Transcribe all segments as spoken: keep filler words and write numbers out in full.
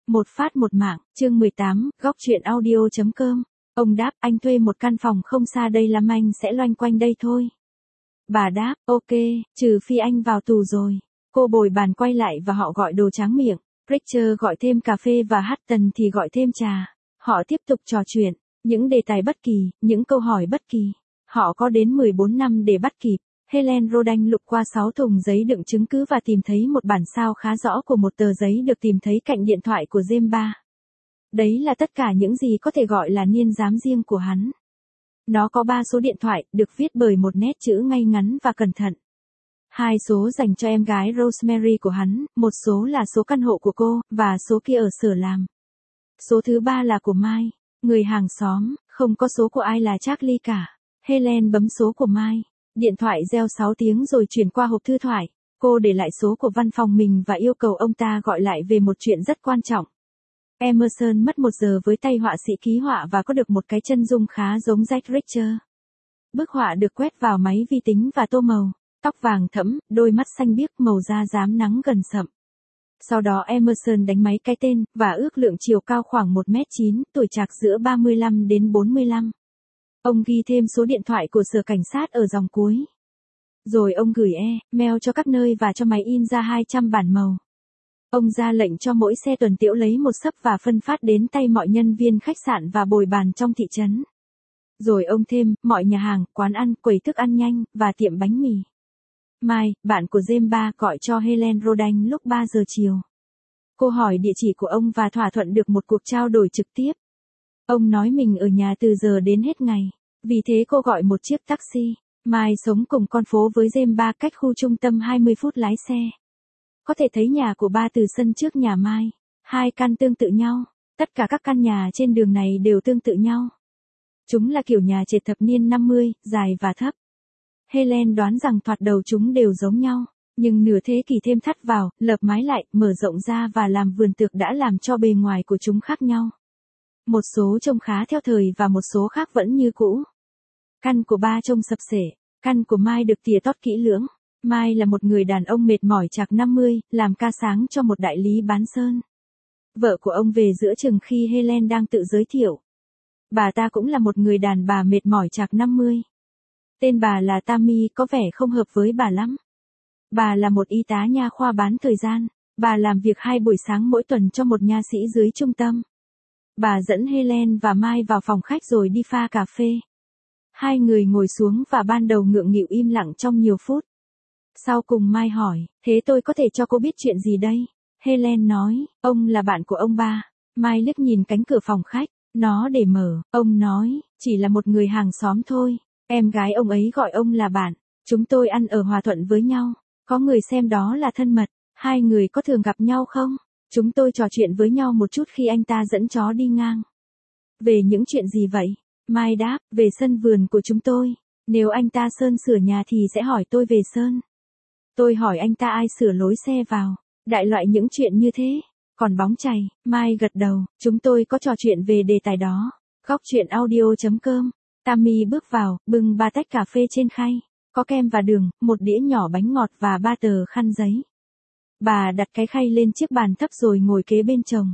Một phát một mạng, chương mười tám, góc truyện audio chấm com. Ông đáp, anh thuê một căn phòng không xa đây lắm, anh sẽ loanh quanh đây thôi. Bà đáp, ok, trừ phi anh vào tù rồi. Cô bồi bàn quay lại và họ gọi đồ tráng miệng. Rachel gọi thêm cà phê và Hutton thì gọi thêm trà. Họ tiếp tục trò chuyện, những đề tài bất kỳ, những câu hỏi bất kỳ. Họ có đến mười bốn năm để bắt kịp. Helen Rodan lục qua sáu thùng giấy đựng chứng cứ và tìm thấy một bản sao khá rõ của một tờ giấy được tìm thấy cạnh điện thoại của James ba. Đấy là tất cả những gì có thể gọi là niên giám riêng của hắn. Nó có ba số điện thoại, được viết bởi một nét chữ ngay ngắn và cẩn thận. Hai số dành cho em gái Rosemary của hắn, một số là số căn hộ của cô, và số kia ở sở làm. Số thứ ba là của Mai, người hàng xóm, không có số của ai là Charlie cả. Helen bấm số của Mai. Điện thoại reo sáu tiếng rồi chuyển qua hộp thư thoại. Cô để lại số của văn phòng mình và yêu cầu ông ta gọi lại về một chuyện rất quan trọng. Emerson mất một giờ với tay họa sĩ ký họa và có được một cái chân dung khá giống Jack Reacher. Bức họa được quét vào máy vi tính và tô màu. Tóc vàng thẫm, đôi mắt xanh biếc, màu da rám nắng gần sậm. Sau đó Emerson đánh máy cái tên, và ước lượng chiều cao khoảng một mét chín, tuổi trạc giữa ba mươi lăm đến bốn mươi lăm. Ông ghi thêm số điện thoại của sở cảnh sát ở dòng cuối. Rồi ông gửi e-mail cho các nơi và cho máy in ra hai trăm bản màu. Ông ra lệnh cho mỗi xe tuần tiễu lấy một xấp và phân phát đến tay mọi nhân viên khách sạn và bồi bàn trong thị trấn. Rồi ông thêm, mọi nhà hàng, quán ăn, quầy thức ăn nhanh, và tiệm bánh mì. Mai, bạn của James ba, gọi cho Helen Rodan lúc ba giờ chiều. Cô hỏi địa chỉ của ông và thỏa thuận được một cuộc trao đổi trực tiếp. Ông nói mình ở nhà từ giờ đến hết ngày. Vì thế cô gọi một chiếc taxi. Mai sống cùng con phố với James ba, cách khu trung tâm hai mươi phút lái xe. Có thể thấy nhà của ba từ sân trước nhà Mai. Hai căn tương tự nhau. Tất cả các căn nhà trên đường này đều tương tự nhau. Chúng là kiểu nhà trệt thập niên năm mươi, dài và thấp. Helen đoán rằng thoạt đầu chúng đều giống nhau. Nhưng nửa thế kỷ thêm thắt vào, lợp mái lại, mở rộng ra và làm vườn tược đã làm cho bề ngoài của chúng khác nhau. Một số trông khá theo thời và một số khác vẫn như cũ. Căn của ba trông sập sệ, căn của Mai được tỉa tót kỹ lưỡng. Mai là một người đàn ông mệt mỏi trạc năm mươi, làm ca sáng cho một đại lý bán sơn. Vợ của ông về giữa chừng khi Helen đang tự giới thiệu. Bà ta cũng là một người đàn bà mệt mỏi trạc năm mươi. Tên bà là Tammy, có vẻ không hợp với bà lắm. Bà là một y tá nha khoa bán thời gian. Bà làm việc hai buổi sáng mỗi tuần cho một nha sĩ dưới trung tâm. Bà dẫn Helen và Mai vào phòng khách rồi đi pha cà phê. Hai người ngồi xuống và ban đầu ngượng nghịu im lặng trong nhiều phút. Sau cùng Mai hỏi, thế tôi có thể cho cô biết chuyện gì đây? Helen nói, ông là bạn của ông ba. Mai liếc nhìn cánh cửa phòng khách, nó để mở. Ông nói, chỉ là một người hàng xóm thôi. Em gái ông ấy gọi ông là bạn. Chúng tôi ăn ở hòa thuận với nhau. Có người xem đó là thân mật. Hai người có thường gặp nhau không? Chúng tôi trò chuyện với nhau một chút khi anh ta dẫn chó đi ngang. Về những chuyện gì vậy? Mai đáp, về sân vườn của chúng tôi. Nếu anh ta sơn sửa nhà thì sẽ hỏi tôi về sơn. Tôi hỏi anh ta ai sửa lối xe vào. Đại loại những chuyện như thế. Còn bóng chày, Mai gật đầu, chúng tôi có trò chuyện về đề tài đó. Góc truyện audio chấm com. Tammy bước vào, bưng ba tách cà phê trên khay. Có kem và đường, một đĩa nhỏ bánh ngọt và ba tờ khăn giấy. Bà đặt cái khay lên chiếc bàn thấp rồi ngồi kế bên chồng.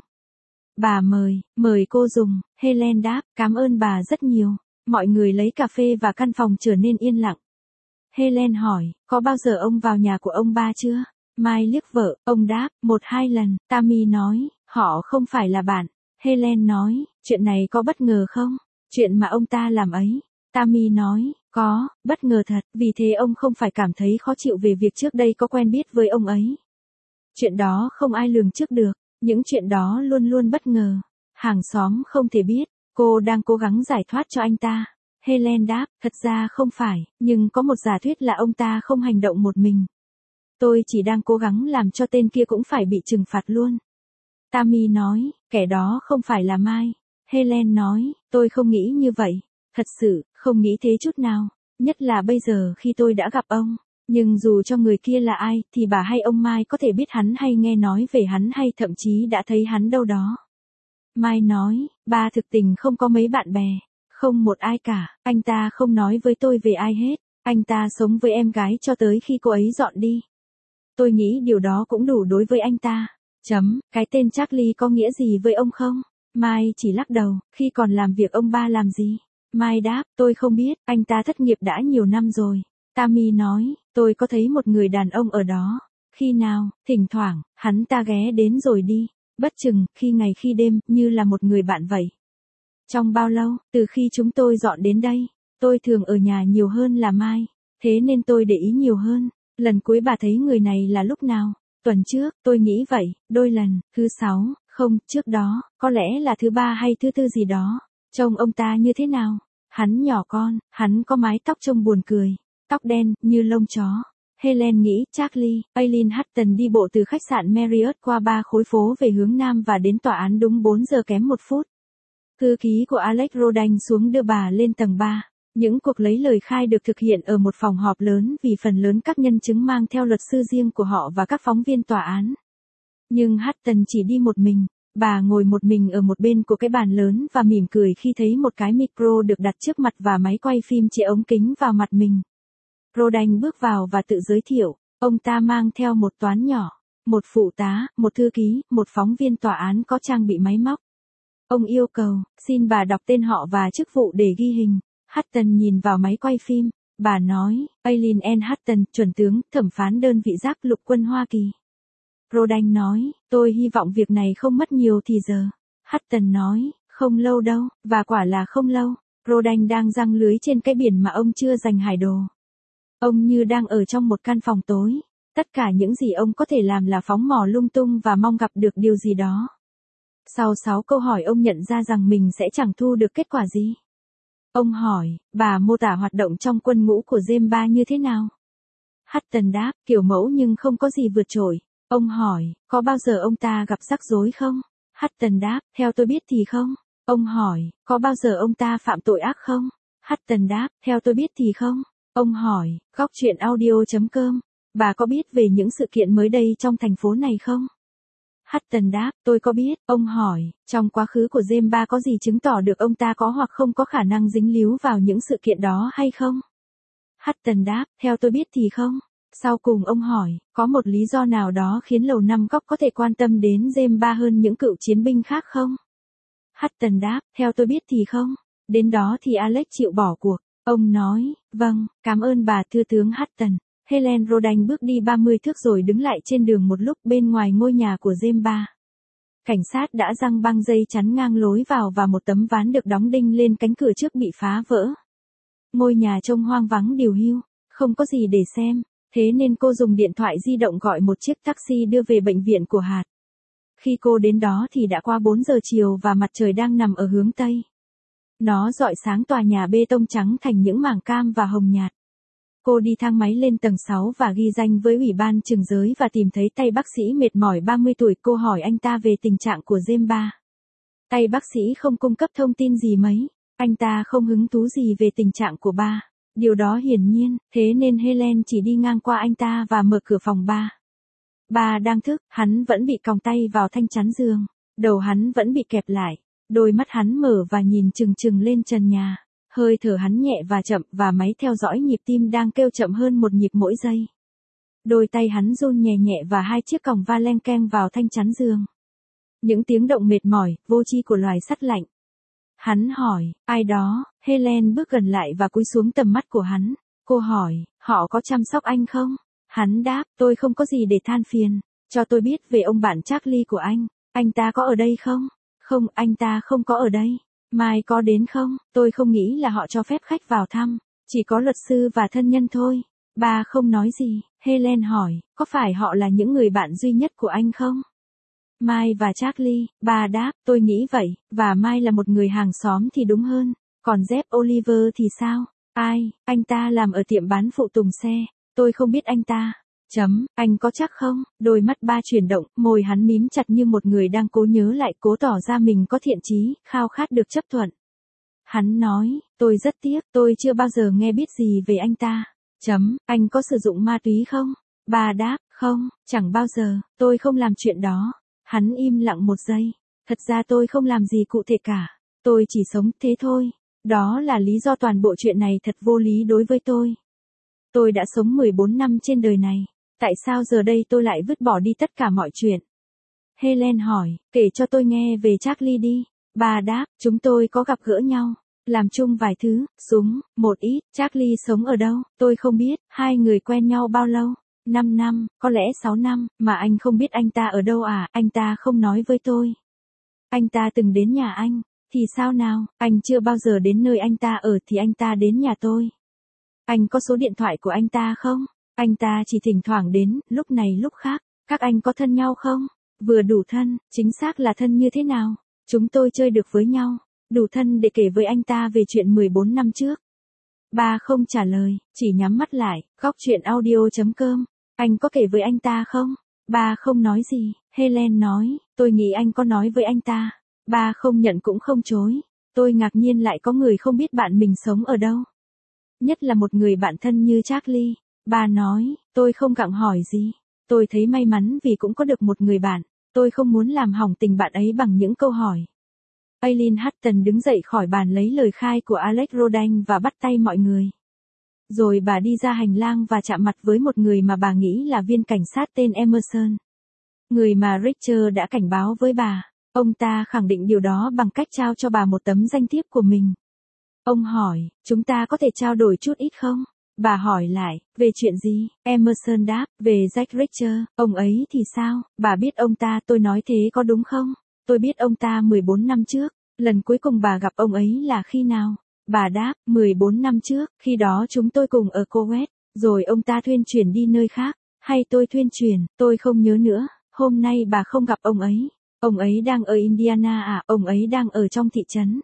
Bà mời, mời cô dùng. Helen đáp, cảm ơn bà rất nhiều. Mọi người lấy cà phê và căn phòng trở nên yên lặng. Helen hỏi, có bao giờ ông vào nhà của ông ba chưa? Mai liếc vợ, ông đáp, một hai lần. Tammy nói, họ không phải là bạn. Helen nói, chuyện này có bất ngờ không? Chuyện mà ông ta làm ấy. Tammy nói, có, bất ngờ thật, vì thế ông không phải cảm thấy khó chịu về việc trước đây có quen biết với ông ấy. Chuyện đó không ai lường trước được, những chuyện đó luôn luôn bất ngờ. Hàng xóm không thể biết, cô đang cố gắng giải thoát cho anh ta. Helen đáp, thật ra không phải, nhưng có một giả thuyết là ông ta không hành động một mình. Tôi chỉ đang cố gắng làm cho tên kia cũng phải bị trừng phạt luôn. Tammy nói, kẻ đó không phải là Mai. Helen nói, tôi không nghĩ như vậy. Thật sự, không nghĩ thế chút nào. Nhất là bây giờ khi tôi đã gặp ông. Nhưng dù cho người kia là ai, thì bà hay ông Mai có thể biết hắn hay nghe nói về hắn hay thậm chí đã thấy hắn đâu đó. Mai nói, ba thực tình không có mấy bạn bè. Không một ai cả, anh ta không nói với tôi về ai hết. Anh ta sống với em gái cho tới khi cô ấy dọn đi. Tôi nghĩ điều đó cũng đủ đối với anh ta. Chấm, cái tên Charlie có nghĩa gì với ông không? Mai chỉ lắc đầu, khi còn làm việc ông ba làm gì? Mai đáp, tôi không biết, anh ta thất nghiệp đã nhiều năm rồi. Tammy nói, tôi có thấy một người đàn ông ở đó. Khi nào, thỉnh thoảng, hắn ta ghé đến rồi đi. Bất chừng, khi ngày khi đêm, như là một người bạn vậy. Trong bao lâu, từ khi chúng tôi dọn đến đây, tôi thường ở nhà nhiều hơn là Mai. Thế nên tôi để ý nhiều hơn. Lần cuối bà thấy người này là lúc nào? Tuần trước, tôi nghĩ vậy, đôi lần, thứ sáu, không, trước đó, có lẽ là thứ ba hay thứ tư gì đó. Trông ông ta như thế nào? Hắn nhỏ con, hắn có mái tóc trông buồn cười, tóc đen, như lông chó. Helen nghĩ, Charlie, Aileen Hutton đi bộ từ khách sạn Marriott qua ba khối phố về hướng Nam và đến tòa án đúng bốn giờ kém một phút. Thư ký của Alex Rodain xuống đưa bà lên tầng ba. Những cuộc lấy lời khai được thực hiện ở một phòng họp lớn vì phần lớn các nhân chứng mang theo luật sư riêng của họ và các phóng viên tòa án. Nhưng Hutton chỉ đi một mình, bà ngồi một mình ở một bên của cái bàn lớn và mỉm cười khi thấy một cái micro được đặt trước mặt và máy quay phim chĩa ống kính vào mặt mình. Rodain bước vào và tự giới thiệu, ông ta mang theo một toán nhỏ, một phụ tá, một thư ký, một phóng viên tòa án có trang bị máy móc. Ông yêu cầu, xin bà đọc tên họ và chức vụ để ghi hình. Hutton nhìn vào máy quay phim, bà nói, Aileen N. Hutton, chuẩn tướng, thẩm phán đơn vị giáp lục quân Hoa Kỳ. Rodain nói, tôi hy vọng việc này không mất nhiều thì giờ. Hutton nói, không lâu đâu, và quả là không lâu. Rodain đang giăng lưới trên cái biển mà ông chưa dành hải đồ. Ông như đang ở trong một căn phòng tối. Tất cả những gì ông có thể làm là phóng mò lung tung và mong gặp được điều gì đó. Sau sáu câu hỏi ông nhận ra rằng mình sẽ chẳng thu được kết quả gì. Ông hỏi, bà mô tả hoạt động trong quân ngũ của James ba như thế nào? Hutton đáp, kiểu mẫu nhưng không có gì vượt trội. Ông hỏi, có bao giờ ông ta gặp rắc rối không? Hutton đáp, theo tôi biết thì không. Ông hỏi, có bao giờ ông ta phạm tội ác không? Hutton đáp, theo tôi biết thì không. Ông hỏi, góc chuyện audio chấm com, bà có biết về những sự kiện mới đây trong thành phố này không? Hutton đáp, tôi có biết. Ông hỏi, trong quá khứ của James ba có gì chứng tỏ được ông ta có hoặc không có khả năng dính líu vào những sự kiện đó hay không? Hutton đáp, theo tôi biết thì không. Sau cùng ông hỏi, có một lý do nào đó khiến Lầu Năm Góc có thể quan tâm đến James ba hơn những cựu chiến binh khác không? Hutton đáp, theo tôi biết thì không. Đến đó thì Alex chịu bỏ cuộc. Ông nói, vâng, cảm ơn bà thưa tướng Hutton. Helen Rodain bước đi ba mươi thước rồi đứng lại trên đường một lúc bên ngoài ngôi nhà của James ba. Cảnh sát đã giăng băng dây chắn ngang lối vào và một tấm ván được đóng đinh lên cánh cửa trước bị phá vỡ. Ngôi nhà trông hoang vắng điều hiu, không có gì để xem, thế nên cô dùng điện thoại di động gọi một chiếc taxi đưa về bệnh viện của hạt. Khi cô đến đó thì đã qua bốn giờ chiều và mặt trời đang nằm ở hướng Tây. Nó rọi sáng tòa nhà bê tông trắng thành những mảng cam và hồng nhạt. Cô đi thang máy lên tầng sáu và ghi danh với Ủy ban Trừng giới và tìm thấy tay bác sĩ mệt mỏi ba mươi tuổi. Cô hỏi anh ta về tình trạng của James ba. Tay bác sĩ không cung cấp thông tin gì mấy. Anh ta không hứng thú gì về tình trạng của ba. Điều đó hiển nhiên, thế nên Helen chỉ đi ngang qua anh ta và mở cửa phòng ba. Ba đang thức, hắn vẫn bị còng tay vào thanh chắn giường. Đầu hắn vẫn bị kẹp lại. Đôi mắt hắn mở và nhìn chừng chừng lên trần nhà. Hơi thở hắn nhẹ và chậm và máy theo dõi nhịp tim đang kêu chậm hơn một nhịp mỗi giây. Đôi tay hắn run nhẹ nhẹ và hai chiếc còng va len keng vào thanh chắn giường. Những tiếng động mệt mỏi, vô tri của loài sắt lạnh. Hắn hỏi, ai đó? Helen bước gần lại và cúi xuống tầm mắt của hắn. Cô hỏi, họ có chăm sóc anh không? Hắn đáp, tôi không có gì để than phiền. Cho tôi biết về ông bạn Charlie của anh. Anh ta có ở đây không? Không, anh ta không có ở đây. Mai có đến không? Tôi không nghĩ là họ cho phép khách vào thăm. Chỉ có luật sư và thân nhân thôi. Bà không nói gì. Helen hỏi, có phải họ là những người bạn duy nhất của anh không? Mai và Charlie, bà đáp, tôi nghĩ vậy, và Mai là một người hàng xóm thì đúng hơn. Còn Jeff Oliver thì sao? Ai, anh ta làm ở tiệm bán phụ tùng xe. Tôi không biết anh ta. Chấm, anh có chắc không? Đôi mắt ba chuyển động, môi hắn mím chặt như một người đang cố nhớ lại, cố tỏ ra mình có thiện chí, khao khát được chấp thuận. Hắn nói, tôi rất tiếc, tôi chưa bao giờ nghe biết gì về anh ta. Chấm, anh có sử dụng ma túy không? Ba đáp, không, chẳng bao giờ, tôi không làm chuyện đó. Hắn im lặng một giây. Thật ra tôi không làm gì cụ thể cả. Tôi chỉ sống thế thôi. Đó là lý do toàn bộ chuyện này thật vô lý đối với tôi. Tôi đã sống mười bốn năm trên đời này. Tại sao giờ đây tôi lại vứt bỏ đi tất cả mọi chuyện? Helen hỏi, kể cho tôi nghe về Charlie đi. Bà đáp, chúng tôi có gặp gỡ nhau. Làm chung vài thứ, súng, một ít. Charlie sống ở đâu? Tôi không biết. Hai người quen nhau bao lâu? Năm năm, có lẽ sáu năm, mà anh không biết anh ta ở đâu à? Anh ta không nói với tôi. Anh ta từng đến nhà anh. Thì sao nào? Anh chưa bao giờ đến nơi anh ta ở thì anh ta đến nhà tôi. Anh có số điện thoại của anh ta không? Anh ta chỉ thỉnh thoảng đến, lúc này lúc khác. Các anh có thân nhau không? Vừa đủ thân, chính xác là thân như thế nào? Chúng tôi chơi được với nhau. Đủ thân để kể với anh ta về chuyện mười bốn năm trước. Bà không trả lời, chỉ nhắm mắt lại. Góc chuyện audio.com. Anh có kể với anh ta không? Bà không nói gì. Helen nói, tôi nghĩ anh có nói với anh ta. Bà không nhận cũng không chối. Tôi ngạc nhiên lại có người không biết bạn mình sống ở đâu. Nhất là một người bạn thân như Charlie. Bà nói, tôi không gặng hỏi gì. Tôi thấy may mắn vì cũng có được một người bạn. Tôi không muốn làm hỏng tình bạn ấy bằng những câu hỏi. Aileen Hutton đứng dậy khỏi bàn lấy lời khai của Alex Rodan và bắt tay mọi người. Rồi bà đi ra hành lang và chạm mặt với một người mà bà nghĩ là viên cảnh sát tên Emerson. Người mà Richard đã cảnh báo với bà. Ông ta khẳng định điều đó bằng cách trao cho bà một tấm danh thiếp của mình. Ông hỏi, chúng ta có thể trao đổi chút ít không? Bà hỏi lại, về chuyện gì? Emerson đáp, về Jack Reacher. Ông ấy thì sao? Bà biết ông ta, tôi nói thế có đúng không? Tôi biết ông ta mười bốn năm trước. Lần cuối cùng bà gặp ông ấy là khi nào? Bà đáp, mười bốn năm trước, khi đó chúng tôi cùng ở Kuwait, rồi ông ta thuyên chuyển đi nơi khác. Hay tôi thuyên chuyển, tôi không nhớ nữa. Hôm nay bà không gặp ông ấy. Ông ấy đang ở Indiana à? Ông ấy đang ở trong thị trấn.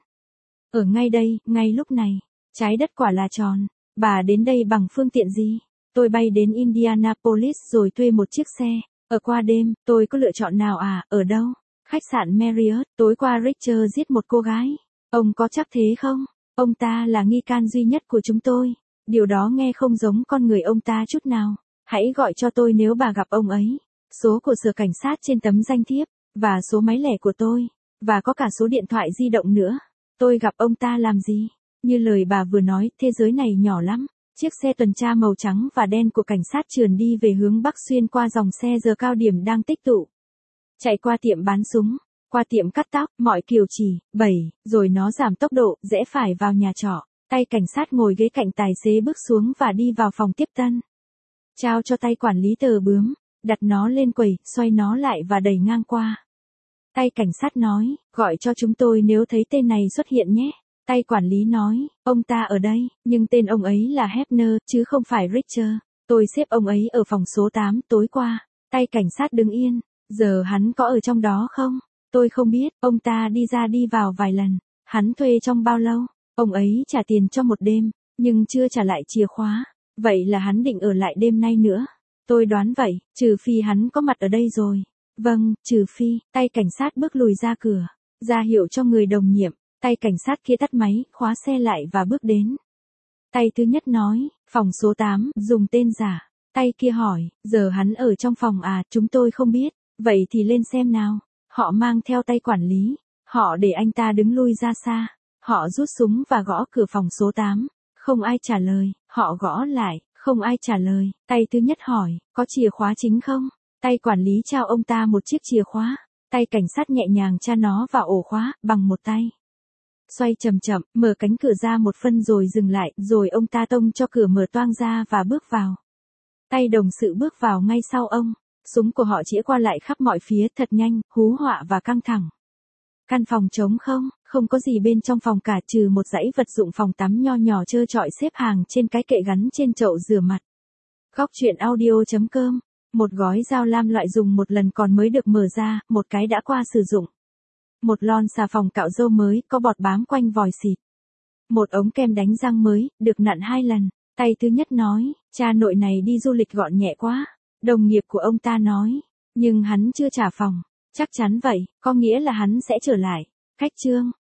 Ở ngay đây, ngay lúc này. Trái đất quả là tròn. Bà đến đây bằng phương tiện gì? Tôi bay đến Indianapolis rồi thuê một chiếc xe. Ở qua đêm, tôi có lựa chọn nào à? Ở đâu? Khách sạn Marriott. Tối qua Richard giết một cô gái. Ông có chắc thế không? Ông ta là nghi can duy nhất của chúng tôi. Điều đó nghe không giống con người ông ta chút nào. Hãy gọi cho tôi nếu bà gặp ông ấy. Số của sở cảnh sát trên tấm danh thiếp. Và số máy lẻ của tôi. Và có cả số điện thoại di động nữa. Tôi gặp ông ta làm gì? Như lời bà vừa nói, thế giới này nhỏ lắm. Chiếc xe tuần tra màu trắng và đen của cảnh sát trườn đi về hướng bắc xuyên qua dòng xe giờ cao điểm đang tích tụ. Chạy qua tiệm bán súng, qua tiệm cắt tóc, mọi kiểu chỉ, bảy, rồi nó giảm tốc độ, rẽ phải vào nhà trọ. Tay cảnh sát ngồi ghế cạnh tài xế bước xuống và đi vào phòng tiếp tân. Trao cho tay quản lý tờ bướm, đặt nó lên quầy, xoay nó lại và đẩy ngang qua. Tay cảnh sát nói, gọi cho chúng tôi nếu thấy tên này xuất hiện nhé. Tay quản lý nói, ông ta ở đây, nhưng tên ông ấy là Hefner, chứ không phải Richard. Tôi xếp ông ấy ở phòng số tám tối qua. Tay cảnh sát đứng yên, giờ hắn có ở trong đó không? Tôi không biết, ông ta đi ra đi vào vài lần. Hắn thuê trong bao lâu? Ông ấy trả tiền cho một đêm, nhưng chưa trả lại chìa khóa. Vậy là hắn định ở lại đêm nay nữa. Tôi đoán vậy, trừ phi hắn có mặt ở đây rồi. Vâng, trừ phi. Tay cảnh sát bước lùi ra cửa, ra hiệu cho người đồng nhiệm. Tay cảnh sát kia tắt máy, khóa xe lại và bước đến. Tay thứ nhất nói, phòng số tám, dùng tên giả. Tay kia hỏi, giờ hắn ở trong phòng à? Chúng tôi không biết. Vậy thì lên xem nào. Họ mang theo tay quản lý. Họ để anh ta đứng lui ra xa. Họ rút súng và gõ cửa phòng số tám. Không ai trả lời. Họ gõ lại, không ai trả lời. Tay thứ nhất hỏi, có chìa khóa chính không? Tay quản lý trao ông ta một chiếc chìa khóa. Tay cảnh sát nhẹ nhàng tra nó vào ổ khóa, bằng một tay. Xoay chậm chậm, mở cánh cửa ra một phân rồi dừng lại, rồi ông ta tông cho cửa mở toang ra và bước vào. Tay đồng sự bước vào ngay sau ông. Súng của họ chĩa qua lại khắp mọi phía thật nhanh, hú họa và căng thẳng. Căn phòng trống không, không có gì bên trong phòng cả trừ một dãy vật dụng phòng tắm nho nhỏ trơ trọi xếp hàng trên cái kệ gắn trên chậu rửa mặt. Góc chuyện audio.com. Một gói dao lam loại dùng một lần còn mới được mở ra, một cái đã qua sử dụng. Một lon xà phòng cạo râu mới, có bọt bám quanh vòi xịt. Một ống kem đánh răng mới, được nặn hai lần. Tay thứ nhất nói, cha nội này đi du lịch gọn nhẹ quá. Đồng nghiệp của ông ta nói, nhưng hắn chưa trả phòng. Chắc chắn vậy, có nghĩa là hắn sẽ trở lại. Cách chương.